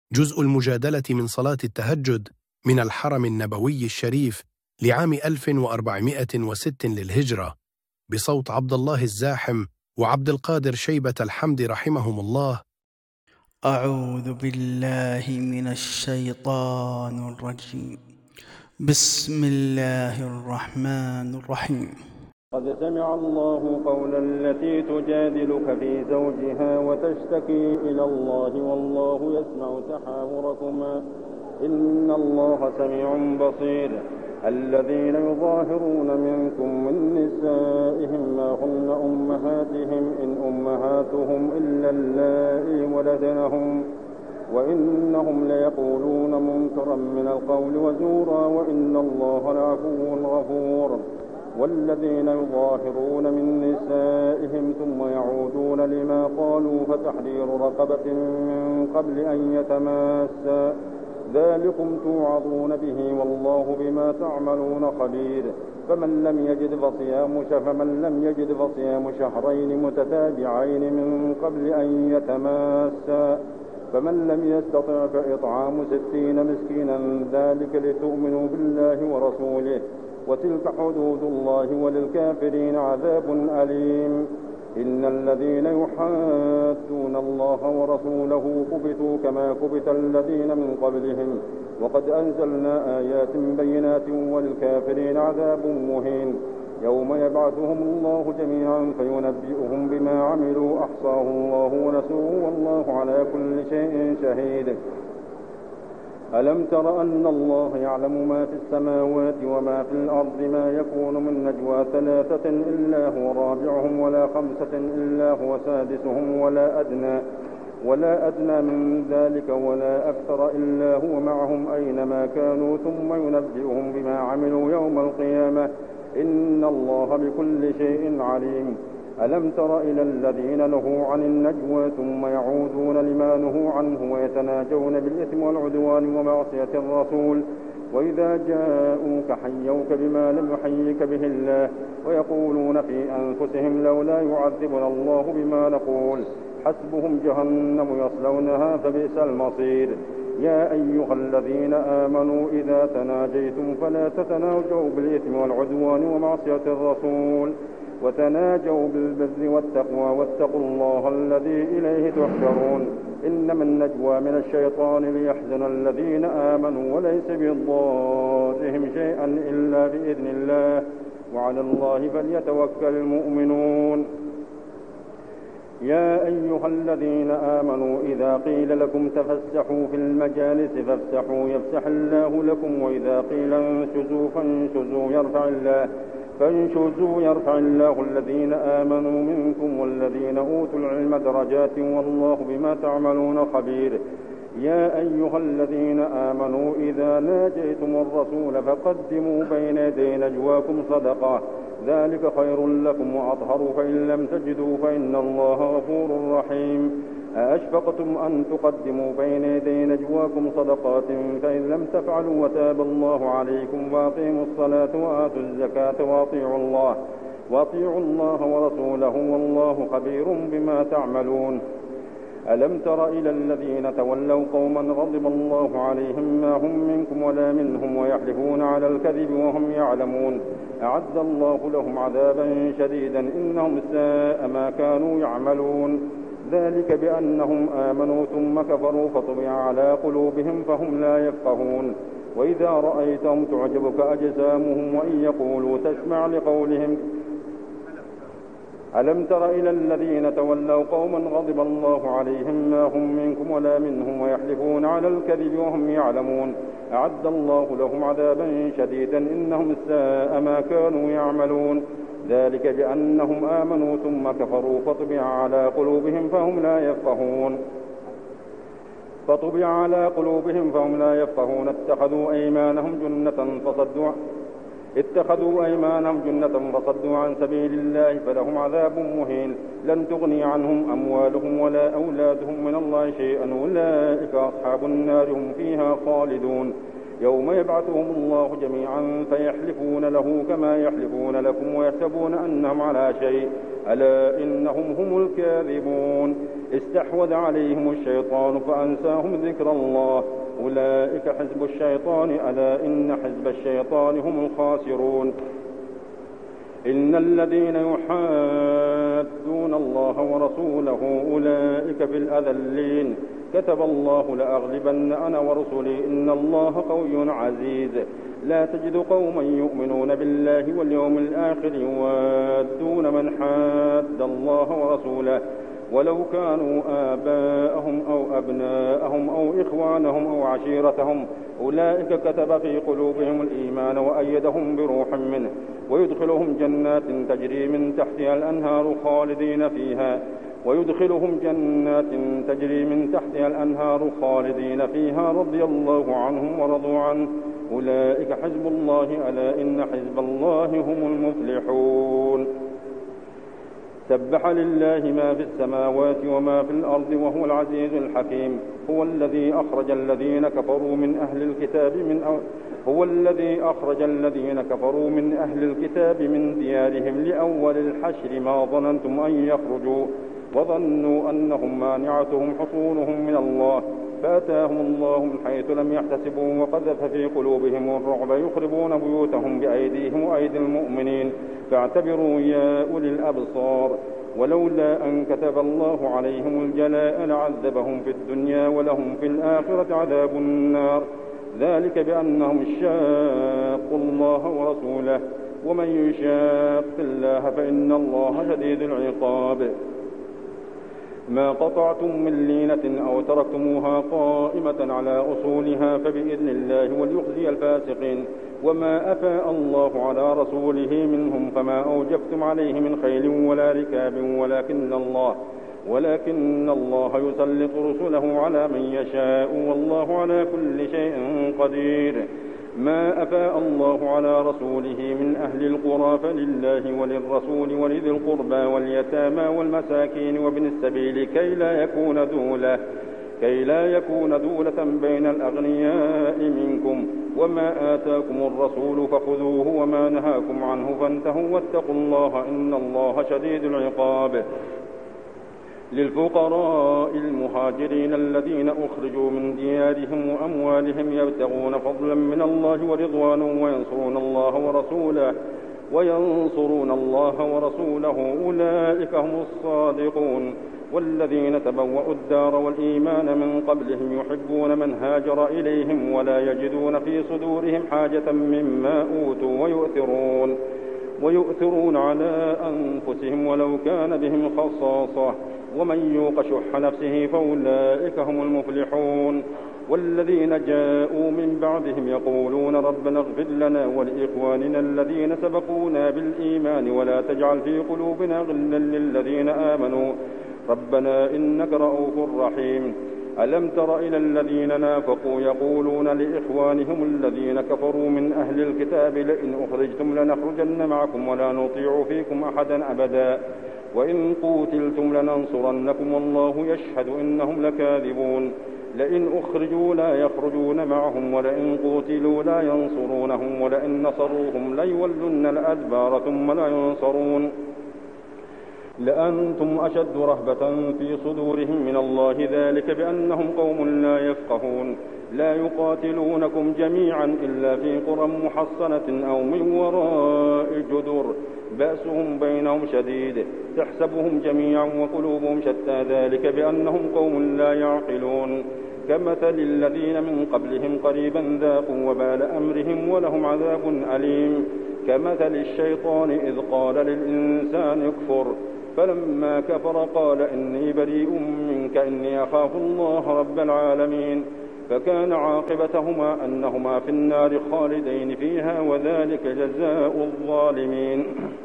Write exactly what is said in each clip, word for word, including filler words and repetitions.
جزء المجادلة من صلاة التهجد من الحرم النبوي الشريف لعام ألف وأربعمائة وستة للهجرة، بصوت عبد الله الزاحم وعبد القادر شيبة الحمد رحمهم الله. أعوذ بالله من الشيطان الرجيم. بسم الله الرحمن الرحيم. قد سمع الله قول التي تجادلك في زوجها وتشتكي إلى الله والله يسمع تحاوركما إن الله سميع بصير. الذين يظاهرون منكم من نسائهم ما هن أمهاتهم إن أمهاتهم إلا اللائي ولدنهم وإنهم ليقولون منكرا من القول وزورا وإن الله لعفو غفور. والذين يظاهرون من نسائهم ثم يعودون لما قالوا فتحرير رقبة من قبل أن يتماسا ذلكم توعظون به والله بما تعملون خبير. فمن لم يجد فصيام فمن لم يجد فصيام شهرين متتابعين من قبل أن يتماسا فمن لم يستطع فإطعام ستين مسكينا ذلك لتؤمنوا بالله ورسوله وتلك حدود الله وللكافرين عذاب أليم. إن الذين يحادون الله ورسوله كبتوا كما كبت الذين من قبلهم وقد أنزلنا آيات بينات وللكافرين عذاب مهين. يوم يبعثهم الله جميعا فينبئهم بما عملوا أحصاه الله ونسوه والله على كل شيء شهيد. ألم تر أن الله يعلم ما في السماوات وما في الأرض ما يكون من نجوى ثلاثة إلا هو رابعهم ولا خمسة إلا هو سادسهم ولا أدنى ولا أدنى من ذلك ولا أكثر إلا هو معهم أينما كانوا ثم ينبئهم بما عملوا يوم القيامة إن الله بكل شيء عليم. ألم تر إلى الذين نهوا عن النجوى ثم يعودون لما نهوا عنه ويتناجون بالإثم والعدوان ومعصية الرسول وإذا جاءوك حيوك بما لم يحيك به الله ويقولون في أنفسهم لولا يعذبنا الله بما نقول حسبهم جهنم يصلونها فبئس المصير. يا أيها الذين آمنوا إذا تناجيتم فلا تتناجوا بالإثم والعدوان ومعصية الرسول وتناجوا بالبر والتقوى واتقوا الله الذي إليه تحشرون. إنما النجوى من الشيطان ليحزن الذين آمنوا وليس بضارهم شيئا إلا بإذن الله وعلى الله فليتوكل المؤمنون. يا أيها الذين آمنوا إذا قيل لكم تفسحوا في المجالس فافسحوا يفسح الله لكم وإذا قيل انشزوا فانشزوا يرفع الله فانشزوا يرفع الله الذين آمنوا منكم والذين أوتوا العلم درجات والله بما تعملون خبير. يا أيها الذين آمنوا إذا ناجيتم الرسول فقدموا بين يدي نجواكم صدقة ذلك خير لكم وأطهر فإن لم تجدوا فإن الله غفور رحيم. أأشفقتم أن تقدموا بين يدي نجواكم صدقات فإن لم تفعلوا وتاب الله عليكم وأقيموا الصلاة وآتوا الزكاة وأطيعوا الله وأطيعوا الله ورسوله والله خبير بما تعملون. ألم تر إلى الذين تولوا قوما غضب الله عليهم ما هم منكم ولا منهم ويحلفون على الكذب وهم يعلمون أعد الله لهم عذابا شديدا إنهم ساء ما كانوا يعملون. ذلك بأنهم آمنوا ثم كفروا فطبع على قلوبهم فهم لا يفقهون. وإذا رأيتهم تعجبك أجسامهم وإن يقولوا تسمع لقولهم. ألم تر إلى الذين تولوا قوما غضب الله عليهم ما هم منكم ولا منهم ويحلفون على الكذب وهم يعلمون أعد الله لهم عذابا شديدا إنهم ساء ما كانوا يعملون. ذلك بأنهم آمنوا ثم كفروا فطبع على قلوبهم فهم لا يفقهون فطبع على قلوبهم فهم لا يفقهون اتخذوا أيمانهم جنة فصدوا اتخذوا أيمانهم جنة فصدوا عن سبيل الله فلهم عذاب مهين. لن تغني عنهم أموالهم ولا أولادهم من الله شيئا أولئك أصحاب النار هم فيها خالدون. يوم يبعثهم الله جميعا فيحلفون له كما يحلفون لكم ويحسبون أنهم على شيء ألا إنهم هم الكاذبون. استحوذ عليهم الشيطان فأنساهم ذكر الله، أولئك حزب الشيطان، ألا إن حزب الشيطان هم الخاسرون. إن الذين يحادون الله ورسوله أولئك في الأذلين، كتب الله لأغلبن أنا ورسلي إن الله قوي عزيز. لا تجد قوما يؤمنون بالله واليوم الآخر يوادون من حاد الله ورسوله ولو كانوا آباءهم أو أبناءهم أو إخوانهم أو عشيرتهم، أولئك كتب في قلوبهم الإيمان وأيدهم بروح منه، ويدخلهم جنات تجري من تحتها الأنهار خالدين فيها ويدخلهم جنات تجري من تحتها الأنهار خالدين فيها رضي الله عنهم ورضوا عنه، أولئك حزب الله، ألا إن حزب الله هم المفلحون. سبح لله ما في السماوات وما في الأرض وهو العزيز الحكيم. هو الذي أخرج الذين كفروا من أهل الكتاب من أو... هو الذي أخرج الذين كفروا من أهل الكتاب من ديارهم لأول الحشر ما ظننتم أن يخرجوا وظنوا أنهم مانعتهم حصونهم من الله فأتاهم الله من حيث لم يحتسبوا وقذف في قلوبهم الرعب يخربون بيوتهم بأيديهم وأيدي المؤمنين فاعتبروا يا أولي الأبصار. ولولا أن كتب الله عليهم الجلاء لعذبهم في الدنيا ولهم في الآخرة عذاب النار، ذلك بأنهم شاقوا الله ورسوله، ومن يشاق الله فإن الله شديد العقاب. ما قطعتم من لينة أو تركتموها قائمة على أصولها فبإذن الله وليخزي الفاسقين. وما أفاء الله على رسوله منهم فما أوجفتم عليه من خيل ولا ركاب ولكن الله ولكن الله يسلط رسله على من يشاء والله على كل شيء قدير. ما أفاء الله على رسوله من أهل القرى فلله وللرسول ولذي القربى واليتامى والمساكين وابن السبيل كي لا يكون دولة كي لا يكون دولة بين الأغنياء منكم. وما آتاكم الرسول فخذوه وما نهاكم عنه فانتهوا واتقوا الله إن الله شديد العقاب. للفقراء المهاجرين الذين أخرجوا من ديارهم وأموالهم يبتغون فضلا من الله ورضوانا وينصرون الله ورسوله وينصرون الله ورسوله أولئك هم الصادقون. والذين تبوأوا الدار والإيمان من قبلهم يحبون من هاجر إليهم ولا يجدون في صدورهم حاجة مما أوتوا ويؤثرون ويؤثرون على أنفسهم ولو كان بهم خصاصة ومن يوق شح نفسه فأولئك هم المفلحون. والذين جاءوا من بعدهم يقولون ربنا اغفر لنا ولإخواننا الذين سبقونا بالإيمان ولا تجعل في قلوبنا غلا للذين آمنوا ربنا إنك رؤوف رحيم. ألم تر إلى الذين نافقوا يقولون لإخوانهم الذين كفروا من أهل الكتاب لئن أخرجتم لنخرجن معكم ولا نطيع فيكم أحدا أبدا وإن قوتلتم لننصرنكم والله يشهد إنهم لكاذبون. لئن أخرجوا لا يخرجون معهم ولئن قوتلوا لا ينصرونهم ولئن نصروهم ليولن الأدبار ثم لا ينصرون لأنتم أشد رهبة في صدورهم من الله ذلك بأنهم قوم لا يفقهون. لا يقاتلونكم جميعا إلا في قرى محصنة أو من وراء جدر بأسهم بينهم شديد تحسبهم جميعا وقلوبهم شتى ذلك بأنهم قوم لا يعقلون. كمثل الذين من قبلهم قريبا ذاقوا وبال أمرهم ولهم عذاب أليم. كمثل الشيطان إذ قال للإنسان اكفر فلما كفر قال إني بريء منك إني أخاف الله رب العالمين. فكان عاقبتهما أنهما في النار خالدين فيها وذلك جزاء الظالمين.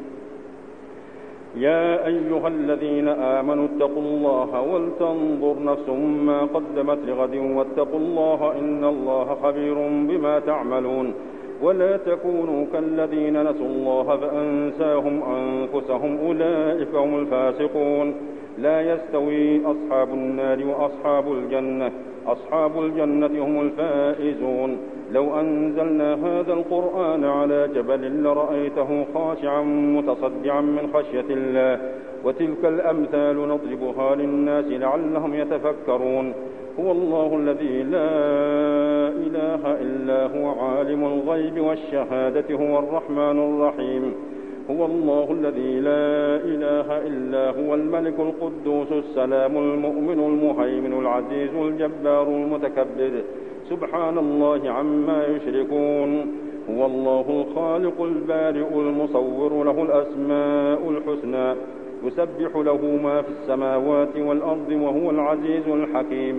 يا أيها الذين آمنوا اتقوا الله ولتنظر نفس ما قدمت لغد واتقوا الله إن الله خبير بما تعملون. ولا تكونوا كالذين نسوا الله فأنساهم أنفسهم أولئك هم الفاسقون. لا يستوي أصحاب النار وأصحاب الجنة أصحاب الجنة هم الفائزون. لو أنزلنا هذا القرآن على جبل لرأيته خاشعا متصدعا من خشية الله وتلك الأمثال نضربها للناس لعلهم يتفكرون. هو الله الذي لا إله إلا هو عالم الغيب والشهادة هو الرحمن الرحيم. هو الله الذي لا إله إلا هو الملك القدوس السلام المؤمن المهيمن العزيز الجبار المتكبر سبحان الله عما يشركون. هو الله الخالق البارئ المصور له الأسماء الحسنى يسبح له ما في السماوات والأرض وهو العزيز الحكيم.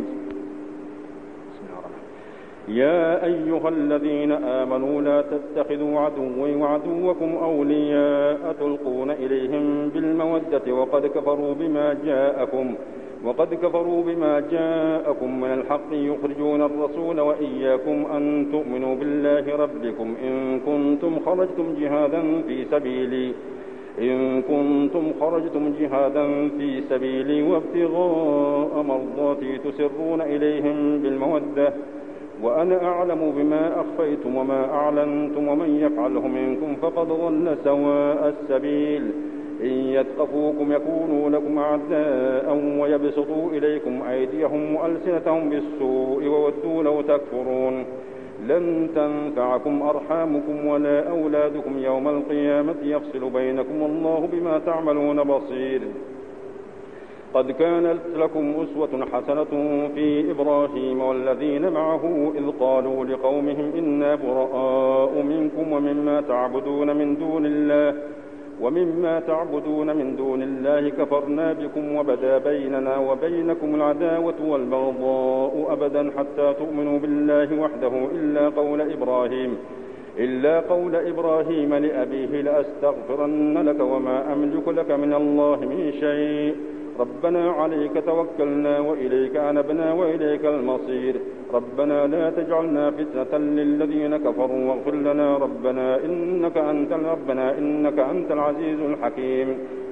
يا أيها الذين آمنوا لا تتخذوا عدوي وعدوكم أولياء تلقون إليهم بالمودة وقد كفروا بما جاءكم وقد كفروا بما جاءكم من الحق يخرجون الرسول وإياكم أن تؤمنوا بالله ربكم إن كنتم خرجتم جهادا في سبيلي إن كنتم خرجتم جهادا في سبيلي وابتغاء مرضاتي تسرون إليهم بالمودة وأنا أعلم بما أخفيتم وما أعلنتم ومن يفعله منكم فقد ضل سواء السبيل. إن يثقفوكم يكونوا لكم أعداء ويبسطوا إليكم أيديهم وألسنتهم بالسوء وودوا لو تكفرون. لن تنفعكم أرحامكم ولا أولادكم يوم القيامة يفصل بينكم والله بما تعملون بصير. قد كانت لكم أسوة حسنة في إبراهيم والذين معه إذ قالوا لقومهم إنا براء منكم ومما تعبدون من دون الله ومما تعبدون من دون الله كفرنا بكم وبدا بيننا وبينكم العداوة والبغضاء أبدا حتى تؤمنوا بالله وحده إلا قول إبراهيم إلا قول إبراهيم لأبيه لأستغفرن لك وما أملك لك من الله من شيء ربنا عليك توكلنا وإليك أنبنا وإليك المصير. ربنا لا تجعلنا فتنة للذين كفروا واغفر لنا ربنا إنك أنت ربنا إنك أنت العزيز الحكيم.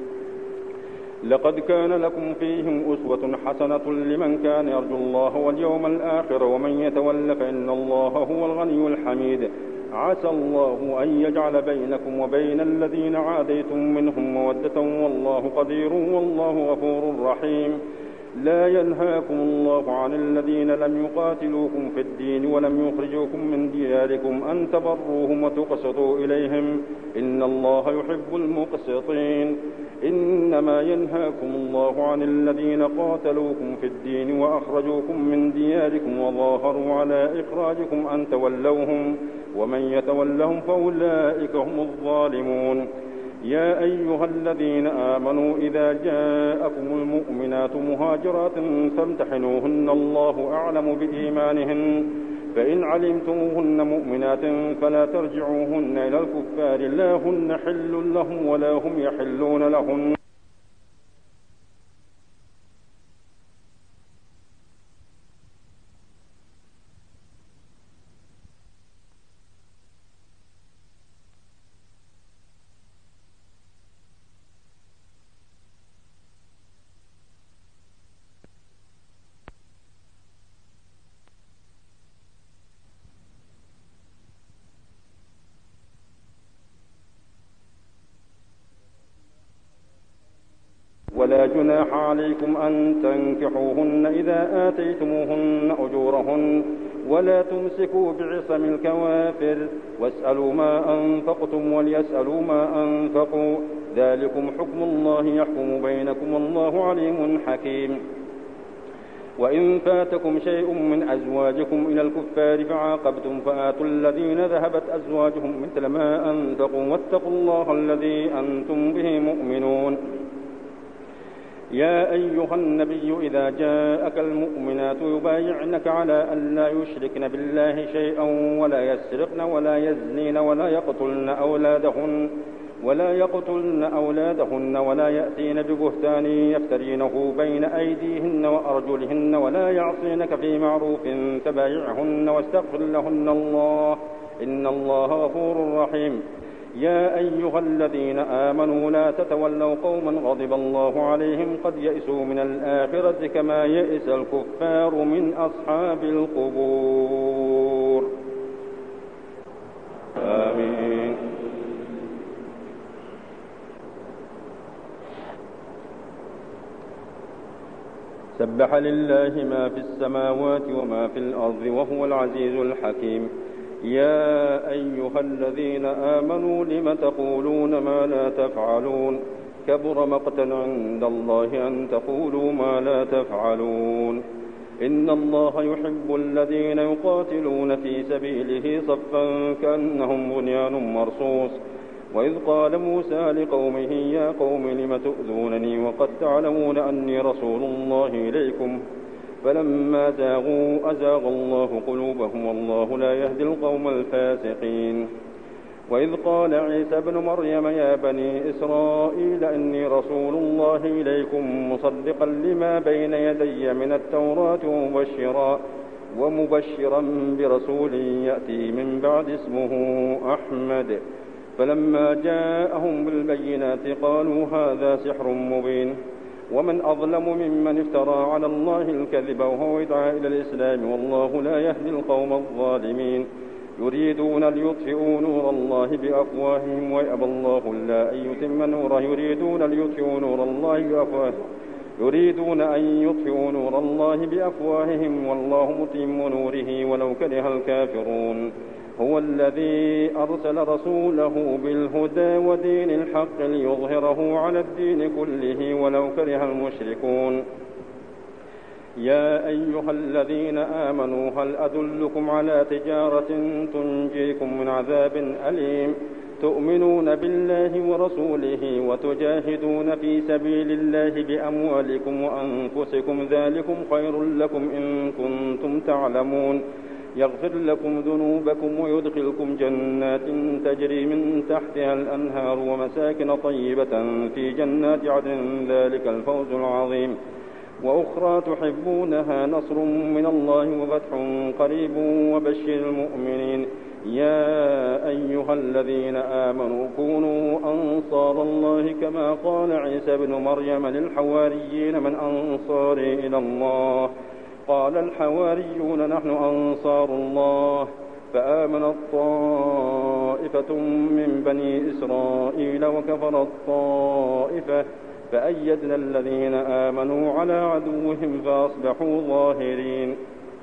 لقد كان لكم فيهم أسوة حسنة لمن كان يرجو الله واليوم الآخر ومن يتول فإن الله هو الغني الحميد. عسى الله أن يجعل بينكم وبين الذين عاديتم منهم مودة والله قدير والله غفور رحيم. لا ينهاكم الله عن الذين لم يقاتلوكم في الدين ولم يخرجوكم من دياركم أن تبروهم وتقسطوا إليهم إن الله يحب المقسطين. إنما ينهاكم الله عن الذين قاتلوكم في الدين وأخرجوكم من دياركم وظاهروا على إخراجكم أن تولوهم ومن يتولهم فأولئك هم الظالمون. يا أيها الذين آمنوا إذا جاءكم المؤمنات مهاجرات فامتحنوهن الله أعلم بإيمانهن فإن علمتموهن مؤمنات فلا ترجعوهن إلى الكفار لا هن حل لهم ولا هم يحلون لهن ولا جناح عليكم أن تنكحوهن إذا آتيتموهن أجورهن ولا تمسكوا بعصم الكوافر واسألوا ما أنفقتم وليسألوا ما أنفقوا ذلكم حكم الله يحكم بينكم والله عليم حكيم. وإن فاتكم شيء من أزواجكم إلى الكفار فعاقبتم فآتوا الذين ذهبت أزواجهم مثل ما أنفقوا واتقوا الله الذي أنتم به مؤمنون. يا أيها النبي إذا جاءك المؤمنات يبايعنك على أن لا يشركن بالله شيئا ولا يسرقن ولا يزنين ولا يقتلن أولادهن ولا يقتلن أولادهن ولا يأتين ببهتان يفترينه بين أيديهن وأرجلهن ولا يعصينك في معروف فبايعهن واستغفر لهن الله إن الله غفور رحيم. يا أيها الذين آمنوا لا تتولوا قوما غضب الله عليهم قد يئسوا من الآخرة كما يئس الكفار من أصحاب القبور. آمين. سبح لله ما في السماوات وما في الأرض وهو العزيز الحكيم. يا أيها الذين آمنوا لم تقولون ما لا تفعلون كبر مقتا عند الله أن تقولوا ما لا تفعلون. إن الله يحب الذين يقاتلون في سبيله صفا كأنهم بنيان مرصوص. وإذ قال موسى لقومه يا قوم لم تؤذونني وقد تعلمون أني رسول الله إليكم فلما زاغوا أزاغ الله قلوبهم والله لا يهدي القوم الفاسقين. وإذ قال عيسى ابن مريم يا بني إسرائيل إني رسول الله إليكم مصدقا لما بين يدي من التوراة ومبشرا ومبشرا برسول يأتي من بعد اسمه أحمد. فلما جاءهم بالبينات قالوا هذا سحر مبين. ومن أظلم ممن افترى على الله الكذب وهو يدعى إلى الإسلام والله لا يهدي القوم الظالمين. يريدون ليطفئوا نور الله بأفواههم ويأبى الله إلا أن يتم نوره. يريدون ليطفئوا نور الله بأفواههم يريدون أن يطفئوا نور الله بأفواههم والله متم نوره ولو كره الكافرون. هو الذي أرسل رسوله بالهدى ودين الحق ليظهره على الدين كله ولو كره المشركون. يا أيها الذين آمنوا هل أدلكم على تجارة تنجيكم من عذاب أليم تؤمنون بالله ورسوله وتجاهدون في سبيل الله بأموالكم وأنفسكم ذلكم خير لكم إن كنتم تعلمون. يغفر لكم ذنوبكم ويدخلكم جنات تجري من تحتها الأنهار ومساكن طيبة في جنات عدن ذلك الفوز العظيم. وأخرى تحبونها نصر من الله وفتح قريب وبشر المؤمنين. يا أيها الذين آمنوا كونوا أنصار الله كما قال عيسى ابن مريم للحواريين من أنصاري إلى الله قال الحواريون نحن أنصار الله. فآمنت طائفة من بني إسرائيل وكفرت طائفة فأيدنا الذين آمنوا على عدوهم فأصبحوا ظاهرين.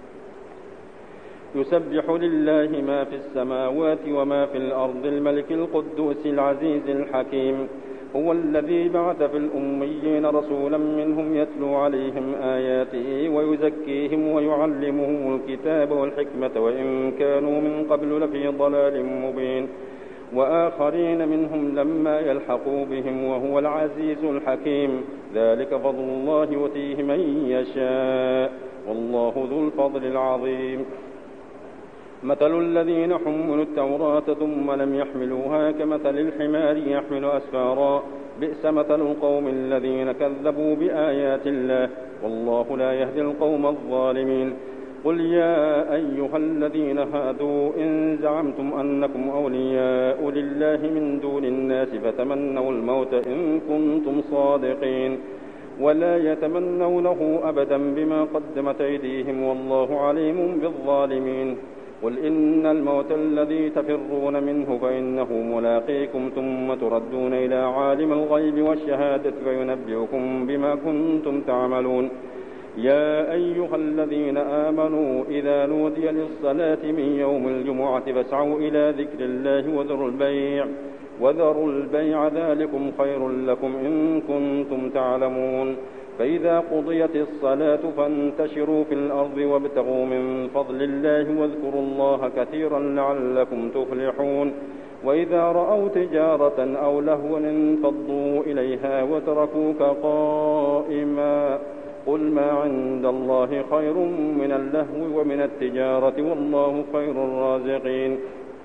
يسبح لله ما في السماوات وما في الأرض الملك القدوس العزيز الحكيم. هو الذي بعث في الأميين رسولا منهم يتلو عليهم آياته ويزكيهم ويعلمهم الكتاب والحكمة وإن كانوا من قبل لفي ضلال مبين. وآخرين منهم لما يلحقوا بهم وهو العزيز الحكيم. ذلك فضل الله يؤتيه من يشاء والله ذو الفضل العظيم. مثل الذين حملوا التوراة ثم لم يحملوها كمثل الحمار يحمل أسفارا بئس مثل القوم الذين كذبوا بآيات الله والله لا يهدي القوم الظالمين. قل يا أيها الذين هادوا إن زعمتم أنكم أولياء لله من دون الناس فتمنوا الموت إن كنتم صادقين ولا يتمنونه أبدا بما قدمت أيديهم والله عليم بالظالمين. قل إن الموت الذي تفرون منه فإنه ملاقيكم ثم تردون إلى عالم الغيب والشهادة فينبئكم بما كنتم تعملون. يا أيها الذين آمنوا إذا نودي للصلاة من يوم الجمعة فاسعوا إلى ذكر الله وذروا البيع وذروا البيع ذلكم خير لكم إن كنتم تعلمون. فإذا قضيت الصلاة فانتشروا في الأرض وابتغوا من فضل الله واذكروا الله كثيرا لعلكم تفلحون. وإذا رأوا تجارة أو لهوا انفضوا إليها وتركوك قائما قل ما عند الله خير من اللهو ومن التجارة والله خير الرازقين.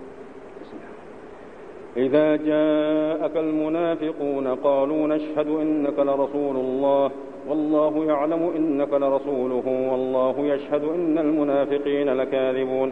إذا جاءك المنافقون قالوا نشهد إنك لرسول الله والله يعلم إنك لرسوله والله يشهد إن المنافقين لكاذبون.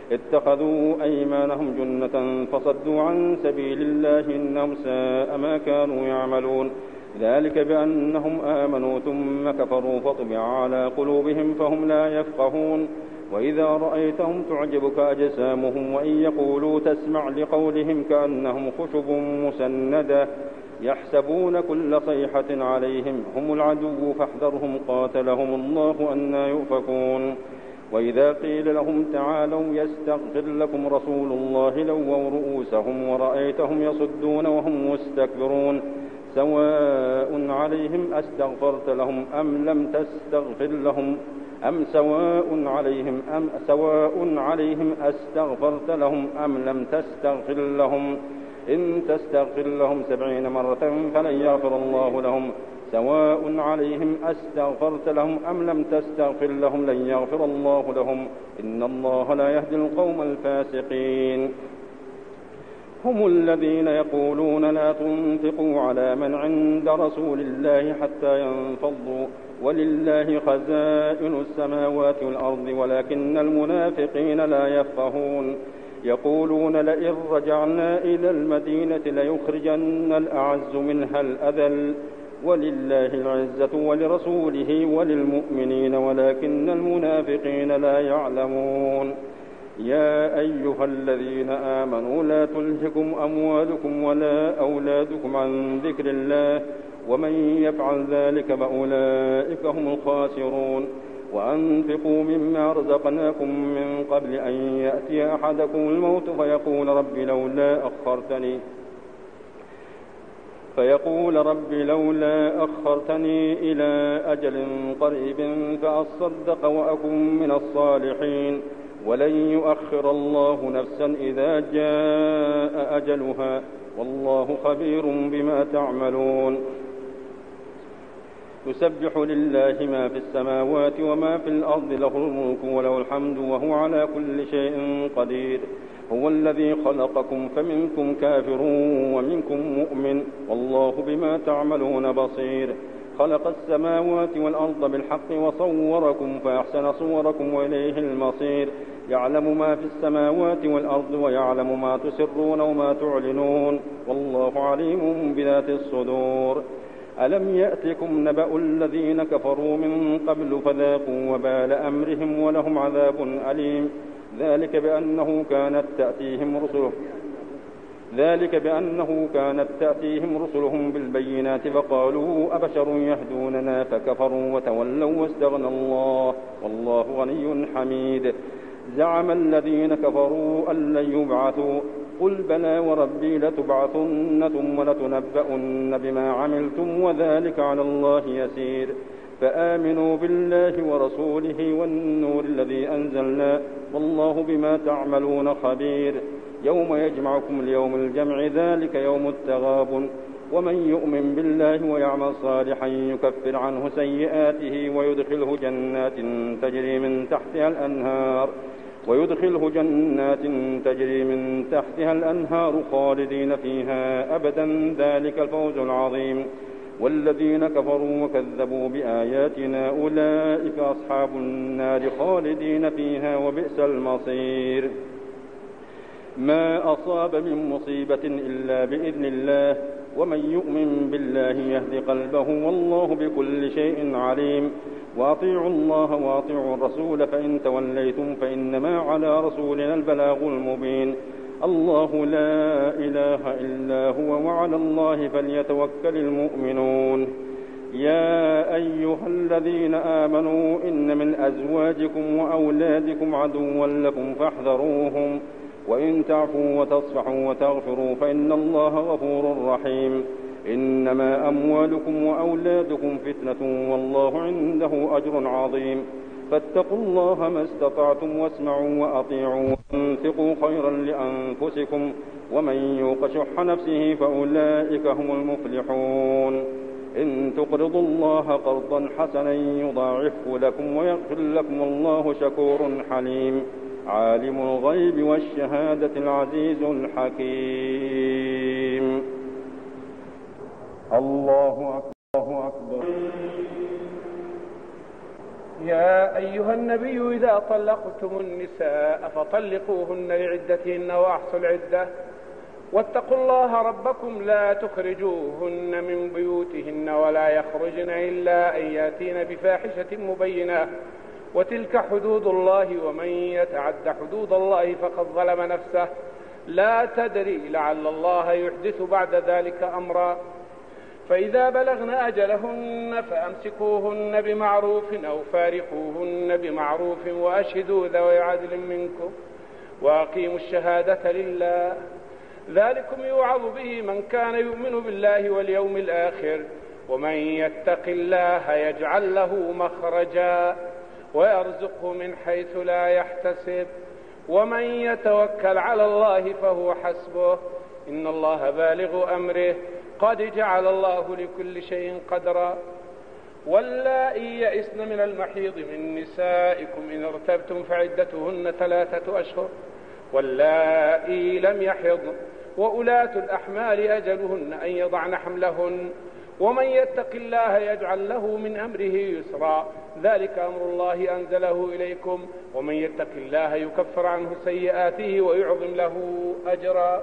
اتخذوا أيمانهم جنة فصدوا عن سبيل الله إنهم ساء ما كانوا يعملون. ذلك بأنهم آمنوا ثم كفروا فطبع على قلوبهم فهم لا يفقهون. وإذا رأيتهم تعجبك أجسامهم وإن يقولوا تسمع لقولهم كأنهم خشب مسندة يحسبون كل صيحة عليهم هم العدو فاحذرهم قاتلهم الله أنى يؤفكون. وإذا قيل لهم تعالوا يستغفر لكم رسول الله لووا رؤوسهم ورأيتهم يصدون وهم مستكبرون. سواء عليهم أستغفرت لهم أم لم تستغفر لهم أم سواء عليهم أم سواء عليهم أستغفرت لهم أم لم تستغفر لهم إن تستغفر لهم سبعين مرة فلن يغفر الله لهم. سواء عليهم أستغفرت لهم أم لم تستغفر لهم لن يغفر الله لهم إن الله لا يهدي القوم الفاسقين. هم الذين يقولون لا تنفقوا على من عند رسول الله حتى ينفضوا ولله خزائن السماوات والأرض ولكن المنافقين لا يفقهون. يقولون لئن رجعنا إلى المدينة ليخرجن الأعز منها الأذل ولله العزة ولرسوله وللمؤمنين ولكن المنافقين لا يعلمون. يا أيها الذين آمنوا لا تلهكم أموالكم ولا أولادكم عن ذكر الله ومن يفعل ذلك فأولئك هم الخاسرون. وأنفقوا مما رزقناكم من قبل أن يأتي أحدكم الموت فيقول رب لولا أخرتني فيقول رب لولا أخرتني إلى أجل قريب فأصدق وأكن من الصالحين ولن يؤخر الله نفسا إذا جاء أجلها والله خبير بما تعملون. يسبح لله ما في السماوات وما في الأرض له الملك وله الحمد وهو على كل شيء قدير. هو الذي خلقكم فمنكم كافر ومنكم مؤمن والله بما تعملون بصير. خلق السماوات والأرض بالحق وصوركم فأحسن صوركم وإليه المصير. يعلم ما في السماوات والأرض ويعلم ما تسرون وما تعلنون والله عليم بذات الصدور. ألم يأتكم نبأ الذين كفروا من قبل فذاقوا وبال أمرهم ولهم عذاب أليم. ذلك بأنه كانت تأتيهم رسلهم ذلك بأنه كانت تأتيهم رسلهم بالبينات فقالوا أبشر يهدوننا فكفروا وتولوا واستغنى الله والله غني حميد. زعم الذين كفروا أن لن يبعثوا قل بلى وربي لتبعثن ثم لتنبؤن بما عملتم وذلك على الله يسير. فآمنوا بالله ورسوله والنور الذي أنزلنا والله بما تعملون خبير. يوم يجمعكم ليوم الجمع ذلك يوم التغابن. ومن يؤمن بالله ويعمل صالحا يكفر عنه سيئاته ويدخله جنات تجري من تحتها الأنهار ويدخله جنات تجري من تحتها الأنهار خالدين فيها أبدا ذلك الفوز العظيم. والذين كفروا وكذبوا بآياتنا أولئك أصحاب النار خالدين فيها وبئس المصير. ما أصاب من مصيبة إلا بإذن الله ومن يؤمن بالله يهد قلبه والله بكل شيء عليم. وأطيعوا الله وأطيعوا الرسول فإن توليتم فإنما على رسولنا البلاغ المبين. الله لا إله إلا هو وعلى الله فليتوكل المؤمنون. يا أيها الذين آمنوا إن من أزواجكم وأولادكم عدوا لكم فاحذروهم وإن تعفوا وتصفحوا وتغفروا فإن الله غفور رحيم. إنما أموالكم وأولادكم فتنة والله عنده أجر عظيم. فاتقوا الله ما استطعتم واسمعوا وأطيعوا وانفقوا خيرا لأنفسكم ومن يوق شح نفسه فأولئك هم المفلحون. إن تقرضوا الله قرضا حسنا يضاعفه لكم ويغفر لكم والله شكور حليم. عالم الغيب والشهادة العزيز الحكيم. الله أكبر. يا أيها النبي إذا طلقتم النساء فطلقوهن لعدتهن وأحصوا العدة واتقوا الله ربكم لا تخرجوهن من بيوتهن ولا يخرجن إلا أن يأتين بفاحشة مبينة وتلك حدود الله ومن يتعد حدود الله فقد ظلم نفسه لا تدري لعل الله يحدث بعد ذلك أمرا فإذا بلغن أجلهن فأمسكوهن بمعروف أو فارقوهن بمعروف وأشهدوا ذوي عدل منكم وأقيموا الشهادة لله ذلكم يوعظ به من كان يؤمن بالله واليوم الآخر ومن يتق الله يجعل له مخرجا ويرزقه من حيث لا يحتسب ومن يتوكل على الله فهو حسبه إن الله بالغ أمره قد جعل الله لكل شيء قدرا واللائي يئسن من المحيض من نسائكم إن ارتبتم فعدتهن ثلاثة أشهر واللائي لم يحضن وأولاة الأحمال أجلهن أن يضعن حملهن ومن يتق الله يجعل له من أمره يسرا ذلك أمر الله أنزله إليكم ومن يتق الله يكفر عنه سيئاته ويعظم له أجرا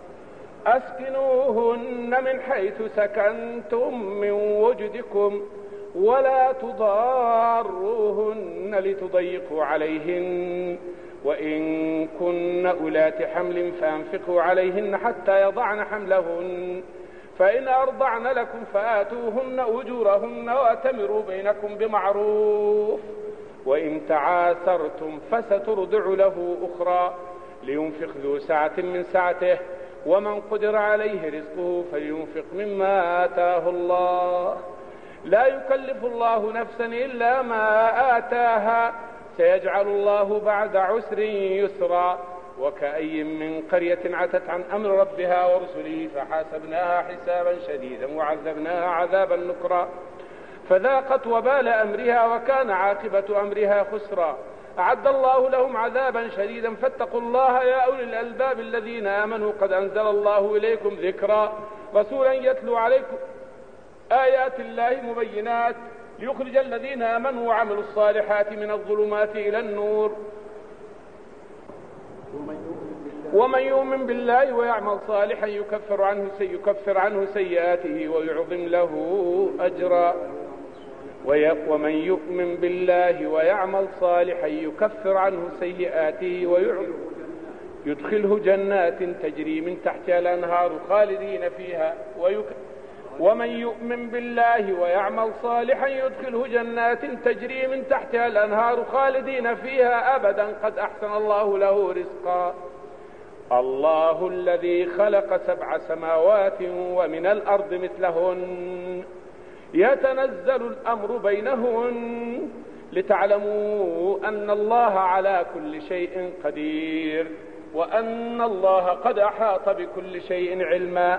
أسكنوهن من حيث سكنتم من وجدكم ولا تضاروهن لتضيقوا عليهن وإن كن أولات حمل فأنفقوا عليهن حتى يضعن حملهن فإن أرضعن لكم فآتوهن أجورهن وأتمروا بينكم بمعروف وإن تعاثرتم فسترضع له أخرى لينفق ذو سعة من سعته ومن قدر عليه رزقه فلينفق مما آتاه الله لا يكلف الله نفسا إلا ما آتاها سيجعل الله بعد عسر يسرا وكأي من قرية عتت عن أمر ربها ورسله فحاسبناها حسابا شديدا وعذبناها عذابا نكرا فذاقت وبال أمرها وكان عاقبة أمرها خسرا أعد الله لهم عذابا شديدا فاتقوا الله يا أولي الألباب الذين آمنوا قد أنزل الله إليكم ذكرا رسولا يتلو عليكم آيات الله مبينات ليخرج الذين آمنوا وعملوا الصالحات من الظلمات إلى النور ومن يؤمن بالله ويعمل صالحا يكفر عنه سيكفر عنه سيئاته ويعظم له أجرا ومن يؤمن بالله ويعمل صالحا يكفر عنه سيئاته ويعظم يدخله جنات تجري من تحتها الأنهار خالدين فيها ويكفر ومن يؤمن بالله ويعمل صالحا يدخله جنات تجري من تحتها الأنهار خالدين فيها أبدا قد أحسن الله له رزقا الله الذي خلق سبع سماوات ومن الأرض مثلهن يتنزل الأمر بينهن لتعلموا أن الله على كل شيء قدير وأن الله قد أحاط بكل شيء علما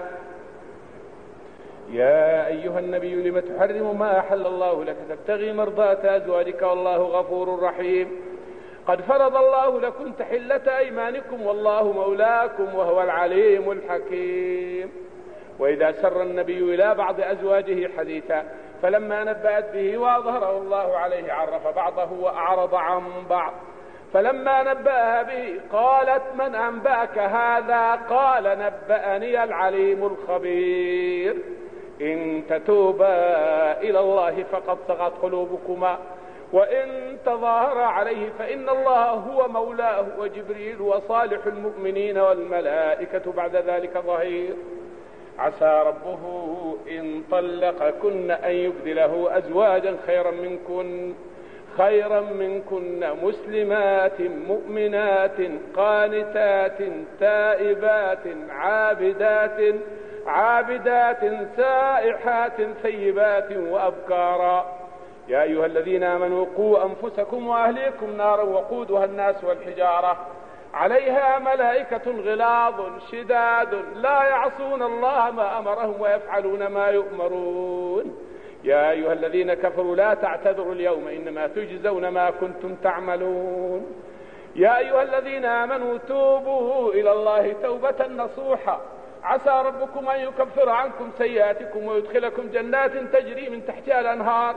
يا أيها النبي لم تحرم ما أحل الله لك تبتغي مرضاة أزواجك والله غفور رحيم قد فرض الله لكم تحلة أيمانكم والله مولاكم وهو العليم الحكيم وإذا سر النبي إلى بعض أزواجه حديثا فلما نبأت به وأظهره الله عليه عرف بعضه وأعرض عن بعض فلما نبأها به قالت من أنبأك هذا قال نبأني العليم الخبير إن تتوبا إلى الله فقد صغت قلوبكما وإن تظاهر عليه فإن الله هو مولاه وجبريل وصالح المؤمنين والملائكة بعد ذلك ظهير عسى ربه إن طلقكن أن يبدله أزواجا خيرا منكن خيرا منكن مسلمات مؤمنات قانتات تائبات عابدات عابدات سائحات ثيبات وأبكارا يا أيها الذين آمنوا قوا أنفسكم وأهليكم نارا وقودها الناس والحجارة عليها ملائكة غلاظ شداد لا يعصون الله ما أمرهم ويفعلون ما يؤمرون يا أيها الذين كفروا لا تعتذروا اليوم إنما تجزون ما كنتم تعملون يا أيها الذين آمنوا توبوا إلى الله توبة نصوحا عسى ربكم أن يكفر عنكم سيئاتكم ويدخلكم جنات تجري من تحتها الأنهار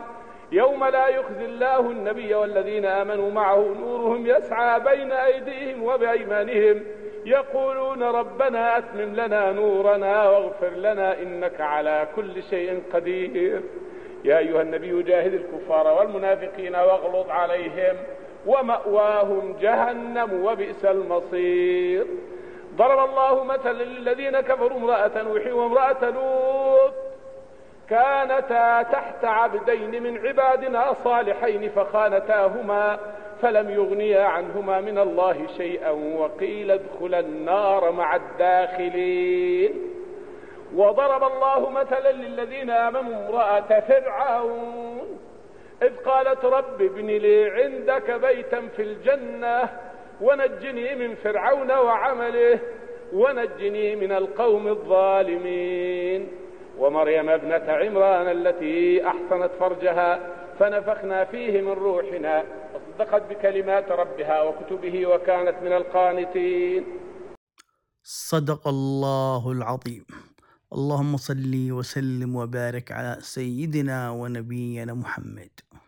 يوم لا يخزي الله النبي والذين آمنوا معه نورهم يسعى بين أيديهم وبأيمانهم يقولون ربنا أتمم لنا نورنا واغفر لنا إنك على كل شيء قدير. يا أيها النبي جاهد الكفار والمنافقين واغلظ عليهم ومأواهم جهنم وبئس المصير. ضرب الله مثلا للذين كفروا امرأة نوح وامرأة لوط كانتا تحت عبدين من عبادنا صالحين فخانتاهما فلم يغنيا عنهما من الله شيئا وقيل ادخلا النار مع الداخلين. وضرب الله مثلا للذين آمنوا امرأة فرعون إذ قالت رب ابن لي عندك بيتا في الجنة ونجني من فرعون وعمله ونجني من القوم الظالمين. ومريم ابنة عمران التي أحصنت فرجها فنفخنا فيه من روحنا وصدقت بكلمات ربها وكتبه وكانت من القانتين. صدق الله العظيم. اللهم صل وسلم وبارك على سيدنا ونبينا محمد.